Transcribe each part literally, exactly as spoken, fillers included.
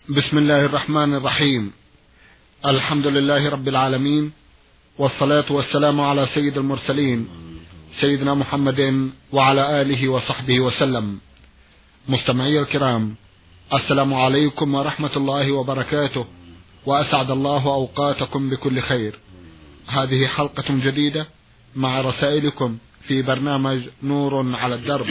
بسم الله الرحمن الرحيم. الحمد لله رب العالمين، والصلاة والسلام على سيد المرسلين سيدنا محمد وعلى آله وصحبه وسلم. مستمعي الكرام، السلام عليكم ورحمة الله وبركاته، وأسعد الله أوقاتكم بكل خير. هذه حلقة جديدة مع رسائلكم في برنامج نور على الدرب.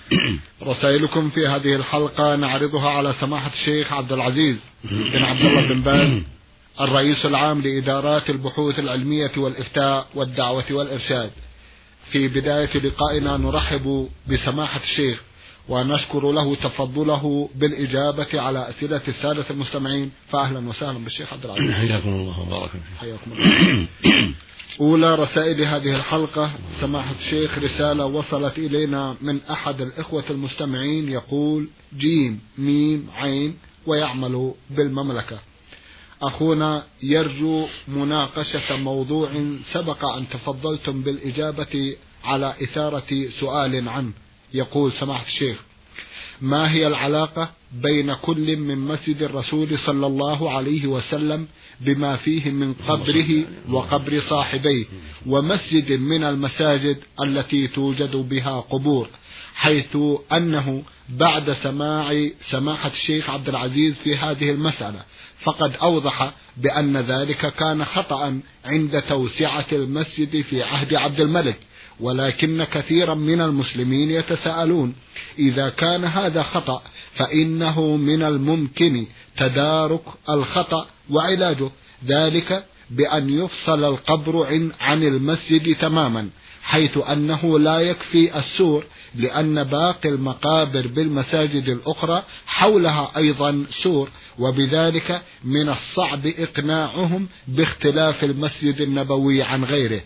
رسائلكم في هذه الحلقة نعرضها على سماحة الشيخ عبد العزيز بن عبد الله بن باز، الرئيس العام لإدارات البحوث العلمية والإفتاء والدعوة والإرشاد. في بداية لقائنا نرحب بسماحة الشيخ ونشكر له تفضله بالإجابة على أسئلة السادة المستمعين، فأهلا وسهلا بالشيخ عبد العزيز. حياكم الله وبارك فيك. حياكم الله. أولى رسائل هذه الحلقة سماحة الشيخ رسالة وصلت إلينا من أحد الإخوة المستمعين يقول: جيم ميم عين ويعمل بالمملكة. أخونا يرجو مناقشة موضوع سبق أن تفضلتم بالإجابة على إثارة سؤال عنه. يقول سماحة الشيخ: ما هي العلاقة بين كل من مسجد الرسول صلى الله عليه وسلم بما فيه من قبره وقبر صاحبيه ومسجد من المساجد التي توجد بها قبور، حيث أنه بعد سماع سماحة الشيخ عبد العزيز في هذه المسألة فقد أوضح بأن ذلك كان خطأ عند توسعة المسجد في عهد عبد الملك، ولكن كثيرا من المسلمين يتساءلون: إذا كان هذا خطأ فإنه من الممكن تدارك الخطأ وعلاجه، ذلك بأن يفصل القبر عن المسجد تماما، حيث أنه لا يكفي السور، لأن باقي المقابر بالمساجد الأخرى حولها أيضا سور، وبذلك من الصعب إقناعهم باختلاف المسجد النبوي عن غيره.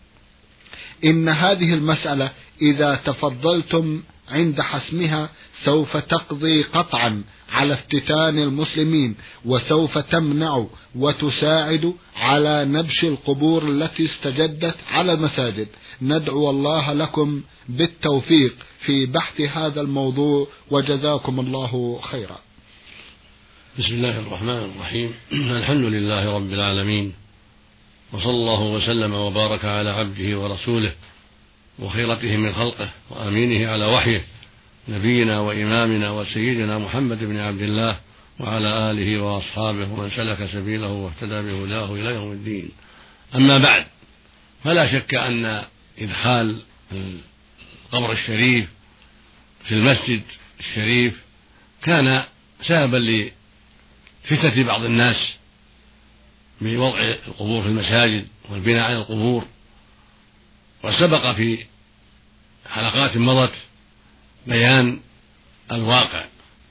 إن هذه المسألة إذا تفضلتم عند حسمها سوف تقضي قطعا على افتتان المسلمين، وسوف تمنع وتساعد على نبش القبور التي استجدت على المساجد. ندعو الله لكم بالتوفيق في بحث هذا الموضوع، وجزاكم الله خيرا. بسم الله الرحمن الرحيم. الحمد لله رب العالمين، وصلى الله وسلم وبارك على عبده ورسوله وخيرته من خلقه وأمينه على وحيه، نبينا وإمامنا وسيدنا محمد بن عبد الله وعلى آله وأصحابه ومن سلك سبيله واهتدى بهداه إلى يوم الدين. أما بعد، فلا شك أن إدخال القبر الشريف في المسجد الشريف كان سببا لفتنة بعض الناس بوضع القبور في المساجد والبناء على القبور. وسبق في حلقات مضت بيان الواقع،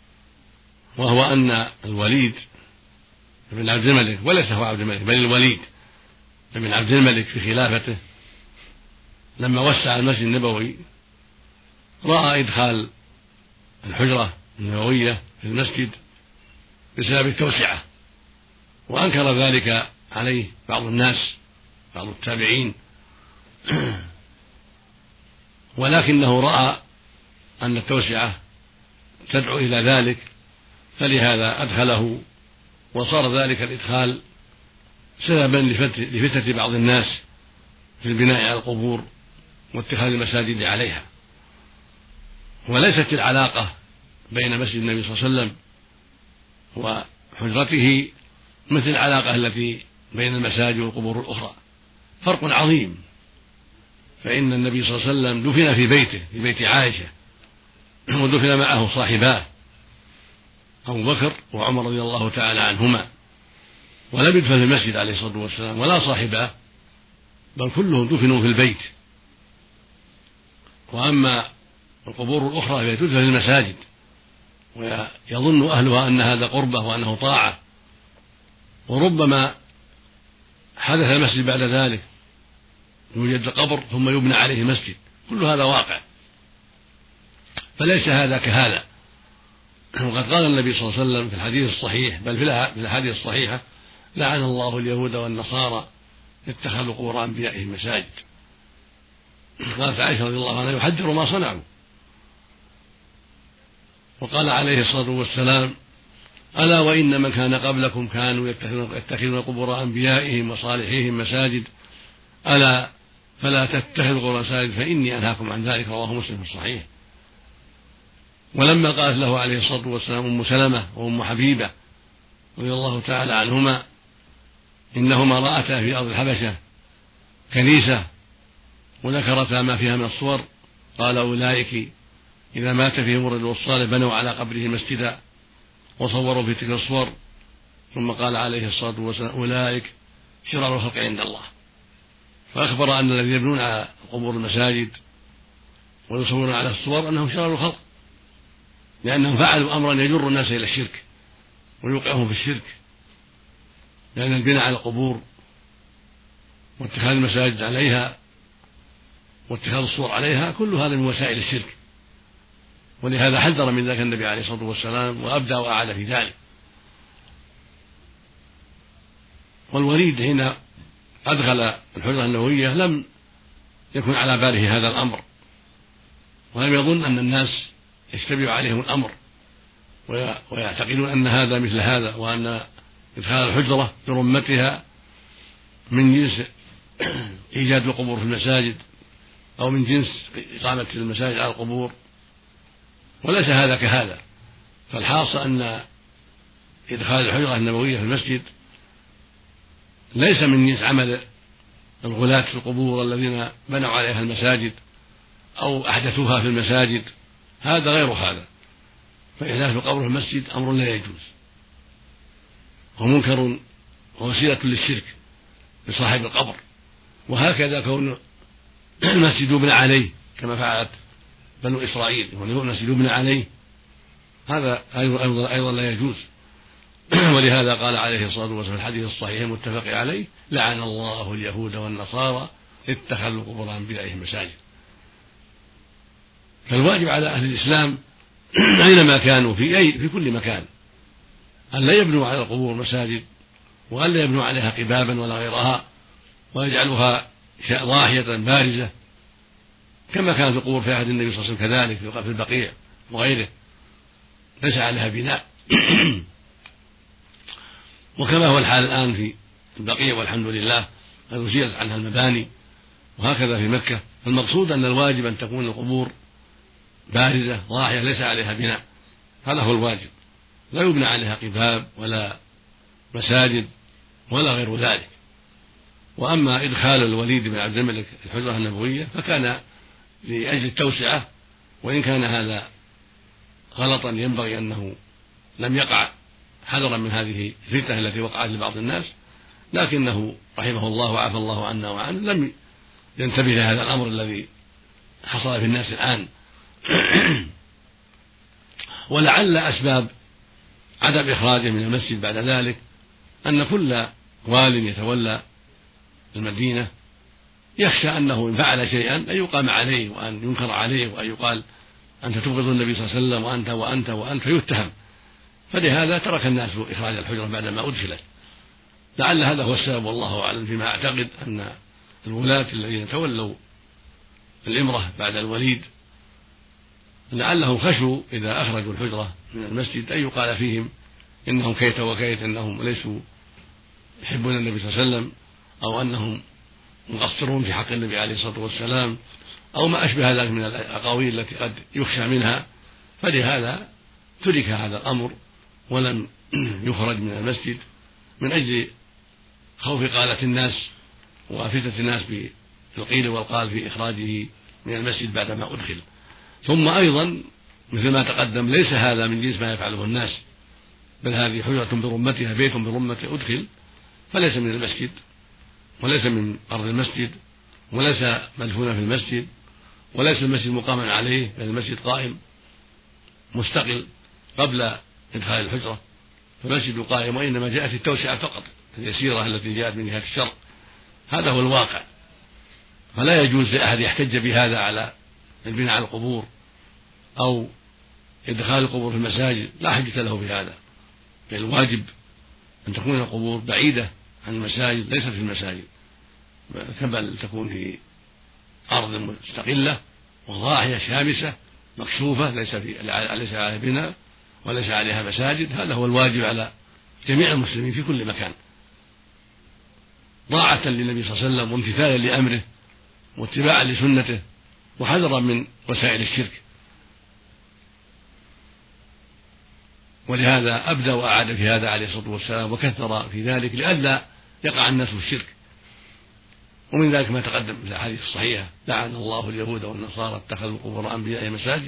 وهو أن الوليد بن عبد الملك، وليس هو عبد الملك بل الوليد بن عبد الملك في خلافته لما وسع المسجد النبوي رأى إدخال الحجرة النبوية في المسجد بسبب التوسعة، وأنكر ذلك عليه بعض الناس بعض التابعين، ولكنه رأى أن التوسعة تدعو إلى ذلك، فلهذا أدخله، وصار ذلك الإدخال سببا لفتنة بعض الناس في البناء على القبور واتخاذ المساجد عليها. وليست العلاقة بين مسجد النبي صلى الله عليه وسلم وحجرته مثل العلاقة التي بين المساجد والقبور الأخرى، فرق عظيم. فإن النبي صلى الله عليه وسلم دفن في بيته في بيت عائشة، ودفن معه صاحباه أبو بكر وعمر رضي الله تعالى عنهما، ولم يدفن في المسجد عليه الصلاة والسلام ولا صاحباه، بل كلهم دفنوا في البيت. وأما القبور الأخرى فهي تدفن في المساجد، ويظن أهلها أن هذا قربة وأنه طاعة، وربما حدث المسجد بعد ذلك يوجد قبر ثم يبنى عليه مسجد، كل هذا واقع، فليس هذا كهذا. وقد قال النبي صلى الله عليه وسلم في الحديث الصحيح، بل في الحديث الصحيحة: لعن الله اليهود والنصارى اتخذوا قبور أنبيائهم مساجد. قالت عائشة رضي الله عنها: يحذر ما صنعوا. وقال عليه الصلاة والسلام: ألا وإن من كان قبلكم كانوا يتخذون قبور أنبيائهم وصالحيهم مساجد ألا فلا تتخذوا قبور مساجد فإني أنهاكم عن ذلك. رواه مسلم في الصحيح. ولما قالت له عليه الصلاة والسلام أم سلمة وأم حبيبة رضي الله تعالى عنهما إنهما رأتا في أرض الحبشة كنيسة وذكرتا ما فيها من الصور، قال أولئك إذا مات فيهم الرجل الصالح بنوا على قبره مسجدا وصوروا في تلك الصور. ثم قال عليه الصلاة والسلام أولئك شرار الخلق عند الله. فأخبر أن الذين يبنون على قبور المساجد ويصورون على الصور أنهم شرار الخلق، لأنهم فعلوا أمرا يجر الناس إلى الشرك ويوقعهم في الشرك، لأن البناء على القبور واتخاذ المساجد عليها واتخاذ الصور عليها كل هذا من وسائل الشرك، ولهذا حذر من ذلك النبي عليه الصلاة والسلام وأبدى وأعاد في ذلك. والوليد حين أدخل الحجرة النبوية لم يكن على باله هذا الأمر، ولم يظن أن الناس يشتبه عليهم الأمر ويعتقدون أن هذا مثل هذا، وأن إدخال الحجرة برمتها من جنس إيجاد القبور في المساجد أو من جنس إقامة المساجد على القبور، وليس هذا كهذا. فالحاصل أن إدخال الحجرة النبوية في المسجد ليس من جنس عمل الغلاة في القبور الذين بنوا عليها المساجد أو أحدثوها في المساجد، هذا غير هذا. فإحداث القبر في المسجد أمر لا يجوز ومنكر ووسيلة للشرك بصاحب القبر. وهكذا كون المسجد يبنى عليه كما فعلت بنو إسرائيل والمسجد يبنى عليه هذا أيضا لا يجوز. ولهذا قال عليه الصلاة والسلام في الحديث الصحيح المتفق عليه لعن الله اليهود والنصارى اتخذوا قبور أنبيائهم مساجد. فالواجب على أهل الإسلام أينما كانوا في أي في كل مكان أن لا يبنوا على القبور مساجد، وأن لا يبنوا عليها قبابا ولا غيرها، ويجعلوها ضاحية بارزة كما كان في القبور في عهد النبي صلى الله عليه وسلم كذلك في البقيع وغيره ليس عليها بناء وكما هو الحال الآن في البقيع والحمد لله قد أزيلت عنها المباني، وهكذا في مكة. فالمقصود أن الواجب أن تكون القبور بارزة ضاحية ليس عليها بناء، هذا هو الواجب، لا يبنى عليها قباب ولا مساجد ولا غير ذلك. وأما إدخال الوليد بن عبد الملك الحجرة النبوية فكان لأجل التوسعة، وإن كان هذا غلطا ينبغي أنه لم يقع حذرا من هذه الفتنة التي وقعت لبعض الناس، لكنه رحمه الله وعافى الله عنا وعنه لم ينتبه لهذا الأمر الذي حصل في الناس الآن. ولعل أسباب عدم إخراجه من المسجد بعد ذلك أن كل وال يتولى المدينة يخشى أنه إن فعل شيئا أن يقام عليه وأن ينكر عليه وأن يقال أنت تبغض النبي صلى الله عليه وسلم وأنت وأنت وأنت فيتهم، فلهذا ترك الناس إخراج الحجرة بعدما أدخلت. لعل هذا هو السبب والله أعلم، فيما أعتقد أن الولاة الذين تولوا الإمرة بعد الوليد لعلهم خشوا إذا أخرجوا الحجرة من المسجد أن يقال فيهم إنهم كيت وكيت، أنهم ليسوا يحبون النبي صلى الله عليه وسلم، أو أنهم مقصرون في حق النبي عليه الصلاة والسلام، أو ما أشبه ذلك من الأقاويل التي قد يخشى منها. فلهذا ترك هذا الأمر ولم يخرج من المسجد من أجل خوف قالة الناس وفتنة الناس بالقيل والقال في إخراجه من المسجد بعدما أدخل. ثم أيضا مثل ما تقدم ليس هذا من جنس ما يفعله الناس، بل هذه حجرة برمتها بيت برمته أدخل، فليس من المسجد وليس من أرض المسجد وليس مدفونا في المسجد وليس المسجد مقاما عليه، بل المسجد قائم مستقل قبل إدخال الحجرة، فالمسجد قائم، وإنما جاءت التوسعة فقط اليسيرة التي جاءت من جهة الشرق. هذا هو الواقع. فلا يجوز لأحد يحتج بهذا على البناء على القبور أو إدخال القبور في المساجد، لا حجة له بهذا. الواجب أن تكون القبور بعيدة عن المساجد ليست في المساجد، بل تكون في أرض مستقلة وضاحية شامسة مكشوفة ليس في ليس على بناء، وليس عليها مساجد، هذا هو الواجب على جميع المسلمين في كل مكان، طاعة للنبي صلى الله عليه وسلم وامتثالا لأمره واتباعا لسنته وحذرا من وسائل الشرك. ولهذا أبدأ وأعاد في هذا عليه الصلاة والسلام وكثر في ذلك لئلا يقع الناس في الشرك. ومن ذلك ما تقدم في الأحاديث الصحيحة: لعن الله اليهود والنصارى اتخذوا قبور أنبيائهم مساجد.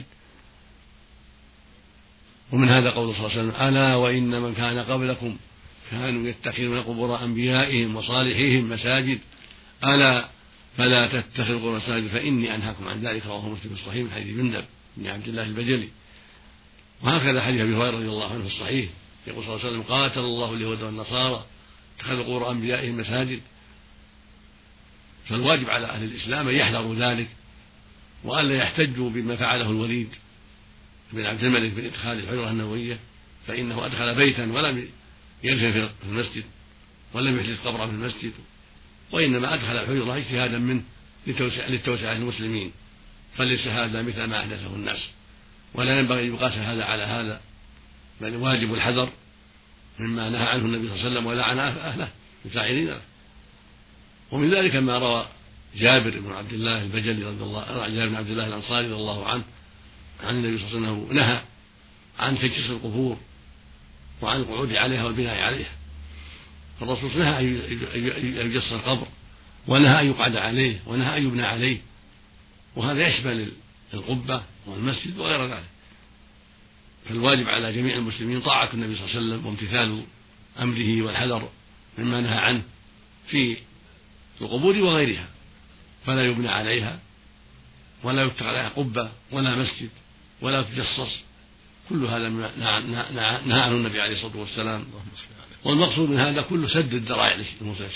ومن هذا قول صلى الله عليه وسلم: ألا وإن من كان قبلكم كانوا يتخذون قبور أنبيائهم وصالحيهم مساجد ألا فلا تتخذوا قبور مساجد فإني أنهاكم عن ذلك. رواه مسلم في الصحيح من حديث جندب بن عبد الله البجلي. وهكذا حديث أبي هريرة رضي الله عنه في الصحيح يقول صلى الله عليه وسلم: قاتل الله اليهود والنصارى اتخذوا قبور أنبيائهم مساجد. فالواجب على أهل الإسلام أن يحذروا ذلك وألا يحتجوا بما فعله الوليد بن عبد الملك بن إدخال الحجرة النبوية، فإنه أدخل بيتا ولم يدفن في المسجد ولم يحدث قبرا في المسجد، وإنما أدخل الحجرة اجتهادا منه للتوسعة للمسلمين، فليس هذا مثل ما أحدثه الناس، ولا ينبغي أن يقاس هذا على هذا، بل واجب الحذر مما نهى عنه النبي صلى الله عليه وسلم ولعن أهله الفاعلين. ومن ذلك ما روى جابر بن عبد الله البجلي رضي الله عنه، جابر بن عبد الله الأنصاري رضي الله عنه عن النبي صلى الله عليه وسلم نهى عن تجسيس القبور وعن القعود عليها والبناء عليها. فالرسول نهى أن يجسس القبر، ونهى أن يقعد عليه، ونهى أن يبنى عليه، وهذا يشمل القبة والمسجد وغير ذلك. فالواجب على جميع المسلمين طاعة النبي صلى الله عليه وسلم وامتثال أمره والحذر مما نهى عنه في القبور وغيرها، فلا يبنى عليها ولا يتخذ عليها قبة ولا مسجد ولا تجسس، كل هذا نهى عنه النبي عليه الصلاة والسلام. والمقصود من هذا كل سد الذرائع للمسلم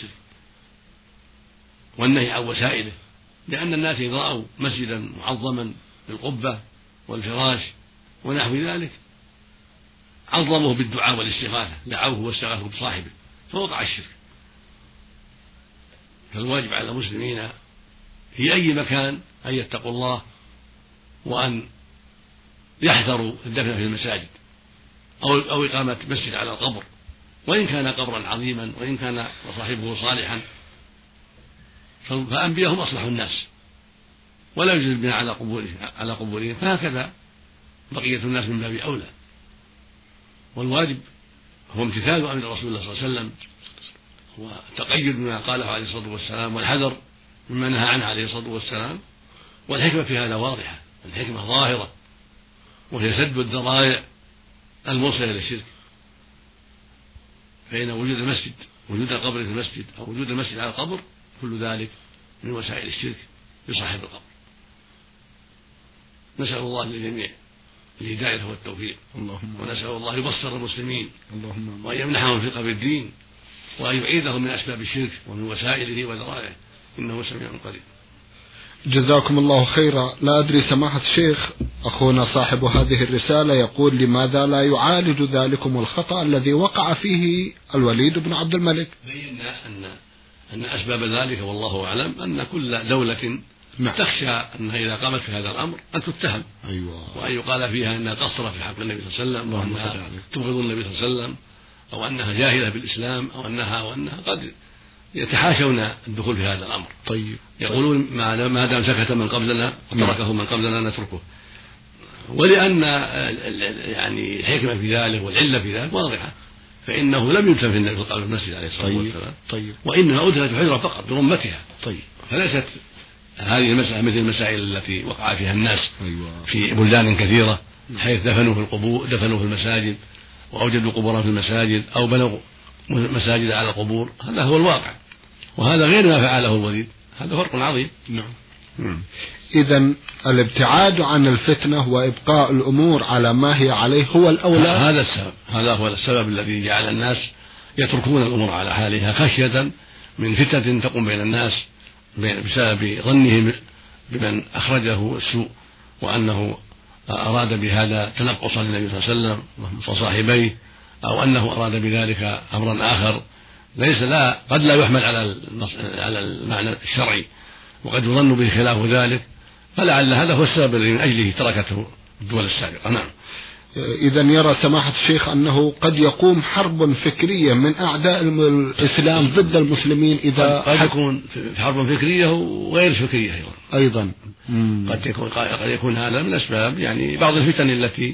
والنهي عن وسائله، لأن الناس إذا رأوا مسجدا معظما بالقبة والفراش ونحو ذلك عظموه بالدعاء والاستغاثة، دعوه واستغاثوا بصاحبه فوقع الشرك. فالواجب على المسلمين في أي مكان أن يتقوا الله وأن يحذروا الدفن في المساجد أو أو إقامة مسجد على القبر، وإن كان قبرا عظيما وإن كان صاحبه صالحا، فأنبياءهم أصلح الناس ولا يوجد البناء على قبورهم على قبورهم، فهكذا بقية الناس من باب أولى. والواجب هو امتثال أمر رسول الله صلى الله عليه وسلم وتقيد بما قاله عليه الصلاة والسلام والحذر مما نهى عنه عليه الصلاة والسلام. والحكمة في هذا واضحة، الحكمة ظاهرة، وهي سد الذرائع الموصلة إلى الشرك. فإن وجود المسجد وجود القبر في المسجد أو وجود المسجد على القبر كل ذلك من وسائل الشرك بصاحب القبر. نسأل الله للجميع الهداية والتوفيق، ونسأل الله يبصر المسلمين وأن يمنحهم فقه بالدين وأن يعيذهم من أسباب الشرك ومن وسائله وذرائعه، إنه سميع قريب. جزاكم الله خيرا. لا أدري سماحة الشيخ، أخونا صاحب هذه الرسالة يقول: لماذا لا يعالج ذلكم الخطأ الذي وقع فيه الوليد بن عبد الملك؟ بينا أن أن أسباب ذلك والله أعلم أن كل دولة نعم. تخشى أنها إذا قامت في هذا الأمر أن تتهم، أيوة. وأن يقال فيها أنها قصرت في حق النبي صلى الله عليه وسلم، وأنها تبغض النبي صلى الله عليه وسلم، أو أنها جاهلة بالإسلام، أو أنها وأنها قد يتحاشون الدخول في هذا الأمر. طيب. يقولون ما دام سكت من قبلنا وتركه من قبلنا نتركه. ولأن يعني الحكمة في ذلك والعلة في ذلك واضحة، فإنه لم يدفن في النبي صلى الله عليه وسلم المسجد عليه الصلاة والسلام، طيب. وإنما أدخلت الحجرة فقط برمتها. طيب. فليست هذه المسألة مثل المسائل التي وقع فيها الناس أيوة. في بلدان كثيرة حيث دفنوا في القبور دفنوا في المساجد وأوجدوا قبورا في المساجد أو بنوا مساجد على القبور. هذا هو الواقع، وهذا غير ما فعله الوليد، هذا فرق عظيم. نعم. نعم. إذن الابتعاد عن الفتنة وإبقاء الأمور على ما هي عليه هو الأولى. هذا السبب هذا هو السبب الذي جعل الناس يتركون الأمور على حالها خشية من فتنة تقوم بين الناس بسبب ظنهم بمن أخرجه السوء، وأنه أراد بهذا تنقصا للنبي صلى الله عليه وسلم وصاحبيه، أو أنه أراد بذلك أمرا آخر ليس لا قد لا يحمل على على المعنى الشرعي، وقد يظن به خلاف ذلك، فلعل هذا هو السبب الذي من أجله تركته الدول السابقة. نعم. إذا يرى سماحة الشيخ أنه قد يقوم حرب فكرية من أعداء الإسلام ضد المسلمين إذا قد يكون في حرب فكرية وغير فكرية أيضا أيضا قد يكون قد يكون هذا من أسباب يعني بعض الفتن التي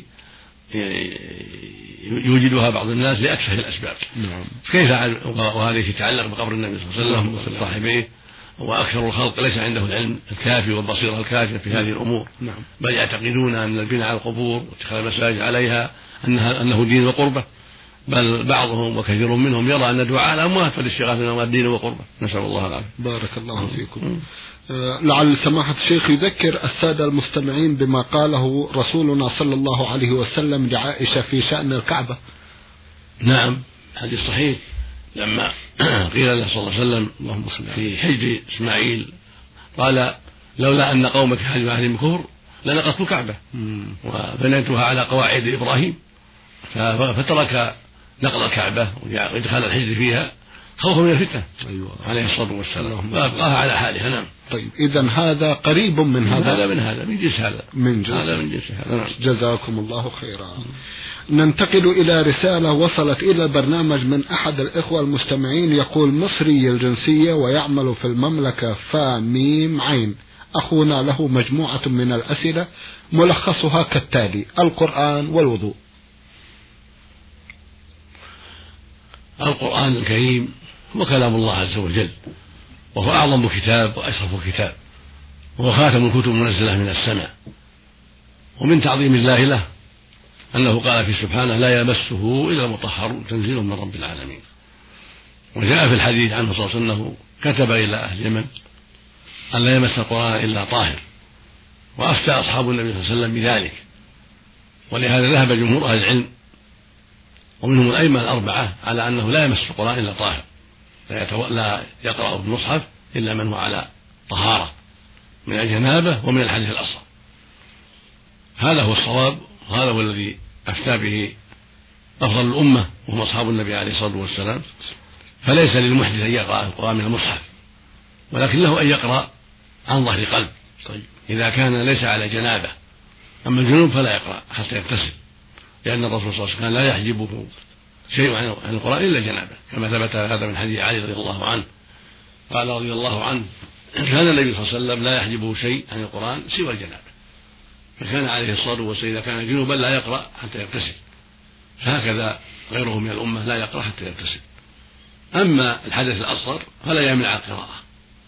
يوجدها بعض الناس لأكثر الأسباب. نعم. كيف وهذه تتعلق بقبر النبي صلى الله عليه وسلم وصاحبيه، وأكثر الخلق ليس عنده العلم الكافي والبصيرة الكافية في هذه الأمور. نعم. بل يعتقدون أن البناء على القبور واتخاذ المساجد عليها أنها أنه دين وقربة، بل بعضهم وكثير منهم يرى أن دعاء الأموات والاستغاثة بالأموات دين وقربة. نسأل الله العافية. بارك الله فيكم. لعل سماحة الشيخ يذكر السادة المستمعين بما قاله رسولنا صلى الله عليه وسلم لعائشة في شأن الكعبة. نعم، حديث صحيح لما قيل له صلى الله عليه وسلم في حج إسماعيل قال لولا أن قومك حج أهل كفر لنقضت الكعبة وبنيتها على قواعد إبراهيم، فترك نقض الكعبة وإدخال الحج فيها خوفا من الفتنة. أيوة. عليه الصلاة والسلام، وأبقاها على حالها. نعم. طيب إذا هذا قريب من هذا هذا من هذا من جنس هذا من جنس هذا من جنس هذا. نعم. جزاكم الله خيرا. ننتقل إلى رسالة وصلت إلى البرنامج من أحد الإخوة المستمعين، يقول مصري الجنسية ويعمل في المملكة فا ميم عين. أخونا له مجموعة من الأسئلة ملخصها كالتالي: القرآن والوضوء. القرآن الكريم هو كلام الله عز وجل، وهو أعظم كتاب وأشرف كتاب، وهو خاتم الكتب المنزلة من السماء. ومن تعظيم الله له أنه قال في سبحانه لا يمسه إلا المطهرون تنزيل من رب العالمين. وجاء في الحديث عنه صلى الله عليه وسلم أنه كتب إلى أهل اليمن أن لا يمس القرآن إلا طاهر، وأفتى أصحاب النبي صلى الله عليه وسلم بذلك. ولهذا ذهب جمهور أهل العلم ومنهم الأئمة الأربعة على أنه لا يمس القرآن إلا طاهر، لا يقرأ في المصحف إلا من هو على طهارة من الجنابة ومن الحدث الأصغر. هذا هو الصواب، وهذا هو الذي أفتى به أفضل الأمة وهم أصحاب النبي عليه الصلاة والسلام. فليس للمحدث أن يقرأ القرآن من المصحف، ولكن له أن يقرأ عن ظهر قلب إذا كان ليس على جنابة. أما الجنوب فلا يقرأ حتى يغتسل، لأن الرسول صلى الله عليه وسلم لا يحجبه شيء عن القرآن إلا جنابة، كما ثبت هذا من حديث علي رضي الله عنه قال رضي الله عنه كان النبي صلى الله عليه وسلم لا يحجبه شيء عن القرآن سوى الجنابة، فكان عليه الصلاة والسلام إذا كان جنوبا لا يقرأ حتى يغتسل، فهكذا غيره من الأمة لا يقرأ حتى يغتسل. أما الحدث الأصغر فلا يمنع القراءة،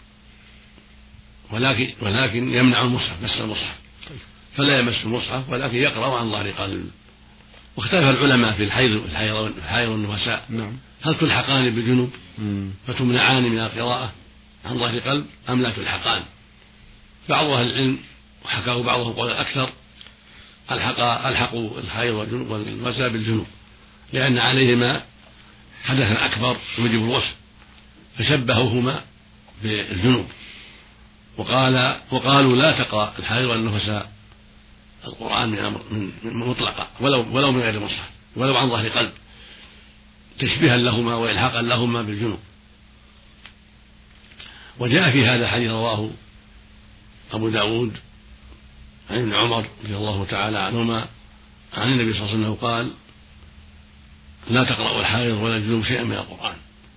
ولكن ولكن يمنع المصحف، مس المصحف، فلا يمس المصحف ولكن يقرأ عن ظهر قلب. واختلف العلماء في الحيض والحيض والنفساء، نعم. هل تلحقان بالجنوب فتمنعان من القراءة عن ظهر قلب أم لا تلحقان؟ بعض أهل العلم وحكاه بعضهم قول الأكثر ألحقوا الحيض والنفساء بالجنوب، لأن عليهما حدثا أكبر يوجب الغسل، فشبهوهما بالجنوب. وقال وقالوا لا تقرأ الحيض والنفساء القرآن من أمر من مطلقة ولو ولو من غير مصحف ولو عن ظهر قلب، تشبيها لهما وإلحاقا لهما بالجنوب. وجاء في هذا حديث رواه أبو داود عن ابن عمر رضي الله تعالى عنهما عن النبي صلى الله عليه وسلم قال لا تقرأوا الحائض ولا الجنوب شيئا من القرآن.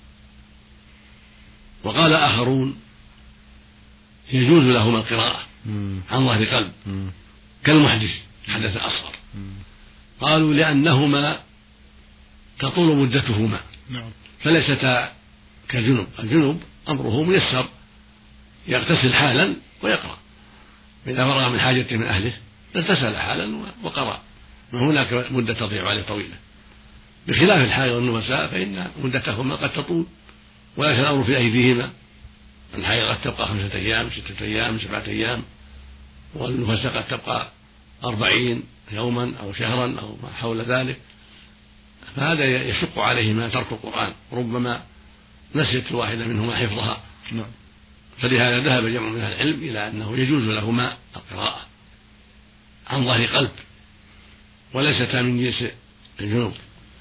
وقال آخرون يجوز لهما القراءة عن ظهر قلب كالمحدث حدث أصغر، قالوا لأنهما تطول مدتهما فليستا كالجنوب. الجنوب أمره ميسر، يغتسل حالا ويقرأ، إذا فرغ من حاجته من أهله اغتسل حالا وقرأ، ما هناك مدة تضيع عليه طويلة، بخلاف الحائض والنفساء فإن مدتهما قد تطول وليس الأمر في أيديهما. الحائض قد تبقى خمسة أيام ستة أيام سبعة أيام، والنفساء قد تبقى أربعين يوما أو شهرا أو ما حول ذلك، فهذا يشق عليهما ترك القرآن، ربما نسيت الواحدة منهما حفظها. نعم. فلهذا ذهب جمع من أهل العلم إلى أنه يجوز لهما القراءة عن ظهر قلب وليستا من جنس الجنوب،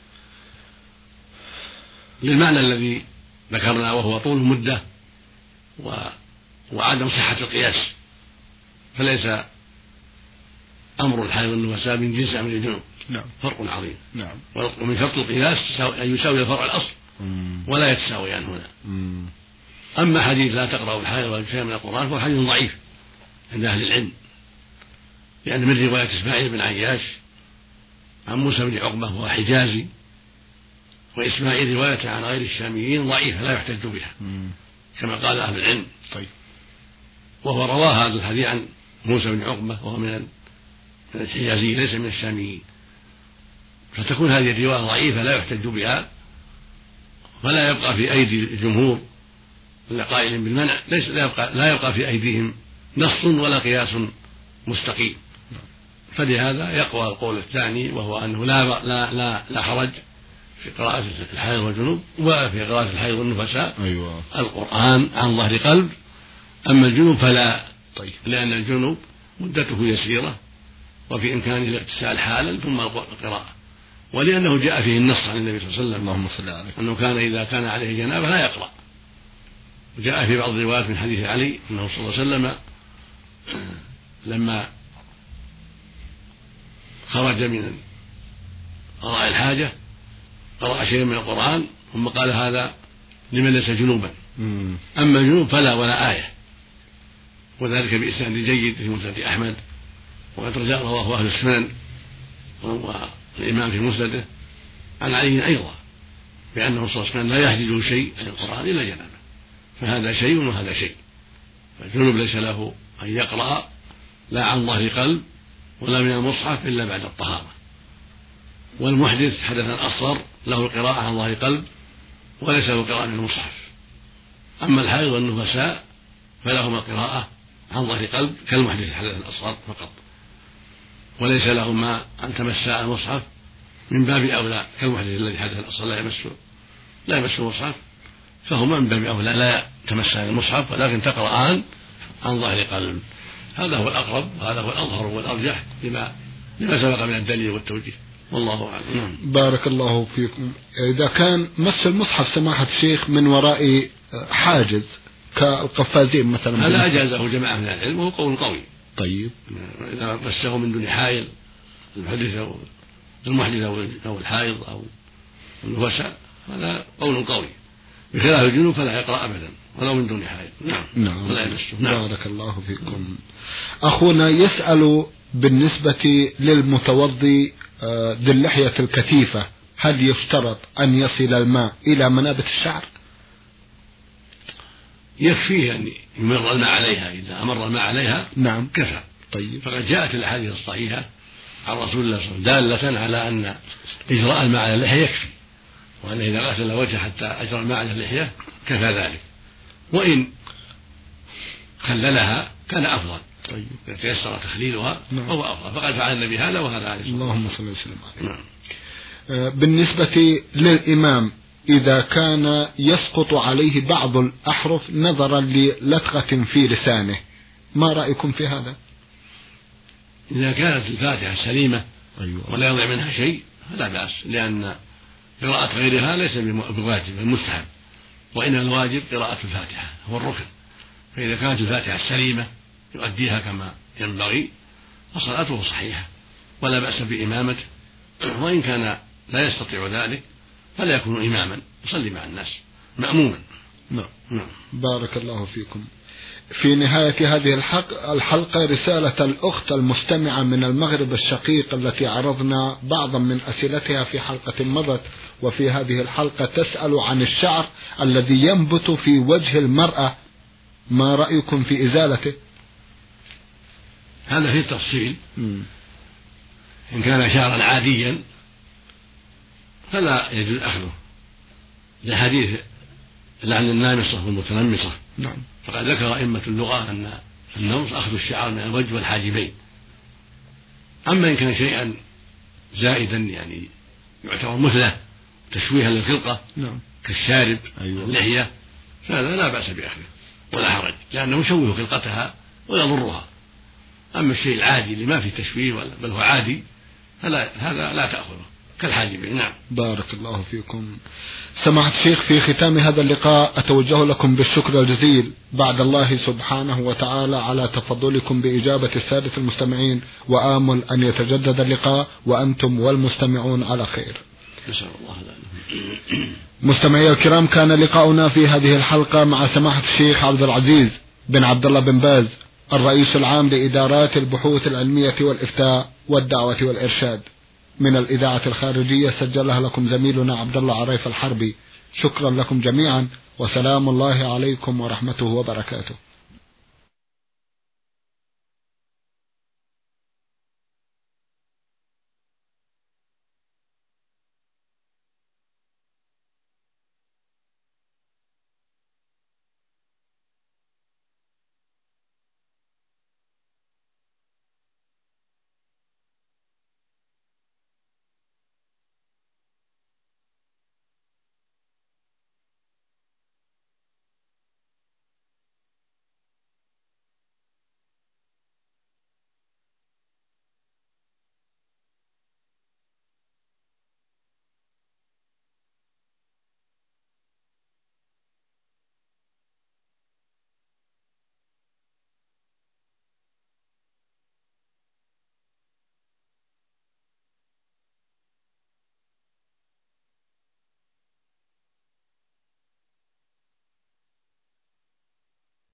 للمعنى الذي ذكرنا وهو طول المدة وعدم صحة القياس، فليس أمر الحيض والنفساء من جنس أمر الجنوب. نعم. فرق عظيم. نعم. ومن شرط القياس أن يساوي الفرع الأصل ولا يتساويان هنا. مم. أما حديث لا تقرأ الحيض ولا شيء من القرآن فهو حديث ضعيف عند أهل العلم، لأن من رواية إسماعيل بن عياش عن موسى بن عقبة وهو حجازي، وإسماعيل رواية عن غير الشاميين ضعيفة لا يحتج بها كما قال أهل العلم. طيب. وهو روى هذا الحديث عن موسى بن عقبة وهو من الحجازيين ليس من الشاميين، فتكون هذه الرواية ضعيفة لا يحتج بها، فلا يبقى في أيدي الجمهور القائل بالمنع ليس لا يبقى, لا يبقى في أيديهم نص ولا قياس مستقيم. فلهذا يقوى القول الثاني وهو أنه لا لا لا, لا حرج في قراءة الحيض والجنوب ولا في قراءة الحيض والنفساء. أيوة. القرآن عن ظهر قلب. أما الجنوب فلا. طيب. لأن الجنوب مدته يسيرة وفي إمكانه الاغتسال حالا ثم القراءة، ولأنه جاء فيه النص عن النبي صلى الله عليه وسلم اللهم صل عليه أنه كان إذا كان عليه جنابة لا يقرأ. وجاء في بعض الروايات من حديث علي أنه صلى الله عليه وسلم لما خرج من قضاء الحاجة قرأ شيئا من القرآن ثم قال هذا لمن ليس جنوبا. مم. أما الجنوب فلا ولا آية، وذلك بإسناد جيد في مسند أحمد، وقد رواه أهل السنن والإمام في مسنده عن علي أيضا بأنه صلى الله عليه وسلم لا يحجزه شيء عن القرآن إلا جنابه، فهذا شيء وهذا شيء. فالجنوب ليس له أن يقرأ لا عن ظهر قلب ولا من المصحف إلا بعد الطهارة، والمحدث حدثا أصغر له القراءة عن ظهر قلب وليس له قراءة من المصحف. أما الحائض والنفساء فلهما القراءة عن ظهر قلب كالمحدث حدثا أصغر فقط، وليس لهما أن تمسا المصحف من باب أولى كالمحدث الذي حدثا أصغر لا يمس لا يمس المصحف، فهما من باب أولى لا تمسا المصحف ولكن تقرأان عن ظهر قلب. هذا هو الأقرب وهذا هو الأظهر والأرجح لما لما سبق من الدليل والتوجيه، والله أعلم. بارك الله فيكم. إذا كان مس المصحف سماحة الشيخ من وراء حاجز كالقفازين مثلا هذا أجازه جماعة من العلم وهو قول قوي. طيب. إذا مسه من دون حائل المحدث أو المحدث أو الحائض أو النفساء هذا قول قوي، بخلاف الجنوب فلا يقرأ أبدا ولو من دون حائل. نعم. نعم. ولا يمسه. نعم. بارك الله فيكم. أخونا يسأل بالنسبة للمتوضي ذي اللحية الكثيفة هل يشترط أن يصل الماء إلى منابت الشعر؟ يكفيه أن يمر الماء عليها، إذا أمر الماء عليها نعم كفى. طيب. فقد جاءت الأحاديث الصحيحة عن رسول الله صلى الله عليه وسلم دالة على أن إجراء الماء على اللحية يكفي، وأن إذا غسل وجهه حتى أجرى الماء على اللحية كفى ذلك، وإن خللها كان أفضل. طيب. إذا تيسر تخليلها نعم. فهو أفضل، فقد فعل النبي هذا وهذا عليه الصلاة والسلام. اللهم صل وسلم عليه. نعم. بالنسبة للإمام إذا كان يسقط عليه بعض الأحرف نظرا للدغة في لسانه، ما رأيكم في هذا؟ إذا كانت الفاتحة سليمة أيوة. ولا يضع منها شيء فلا بأس، لأن قراءة غيرها ليس بواجب المستحب، وإنما الواجب قراءة الفاتحة هو الركن، فإذا كانت الفاتحة سليمة يؤديها كما ينبغي فصلاته صحيحة ولا بأس بإمامته، وإن كان لا يستطيع ذلك فلا يكون إماما يصلي مع الناس مأموما. نعم. نعم. بارك الله فيكم. في نهاية هذه الحلقة رسالة الأخت المستمعة من المغرب الشقيق التي عرضنا بعضا من أسئلتها في حلقة مضت، وفي هذه الحلقة تسأل عن الشعر الذي ينبت في وجه المرأة، ما رأيكم في إزالته؟ هذا فيه تفصيل. م. إن كان شعرا عاديا فلا يجوز أخذه لحديث لعن النامصة والمتنمصة. نعم. فقد ذكر أئمة اللغة أن النمص أخذ الشعر من الوجه والحاجبين. أما إن كان شيئا زائدا يعني يعتبر مثله تشويها للخلقة نعم. كالشارب أيوة. اللحية فهذا لا بأس بأخذه ولا حرج، لأنه يشوه خلقتها ويضرها. أما الشيء العادي اللي ما فيه تشويه بل هو عادي فلا هذا لا تأخذه كالحاجبين. نعم. بارك الله فيكم. سماحة الشيخ، في ختام هذا اللقاء أتوجه لكم بالشكر الجزيل بعد الله سبحانه وتعالى على تفضلكم بإجابة السادة المستمعين، وآمل أن يتجدد اللقاء وأنتم والمستمعون على خير. نسأل الله لنا. مستمعي الكرام، كان لقاؤنا في هذه الحلقة مع سماحة الشيخ عبد العزيز بن عبد الله بن باز، الرئيس العام لإدارات البحوث العلمية والإفتاء والدعوة والإرشاد، من الإذاعة الخارجية سجلها لكم زميلنا عبد الله عريف الحربي. شكرا لكم جميعا، وسلام الله عليكم ورحمته وبركاته.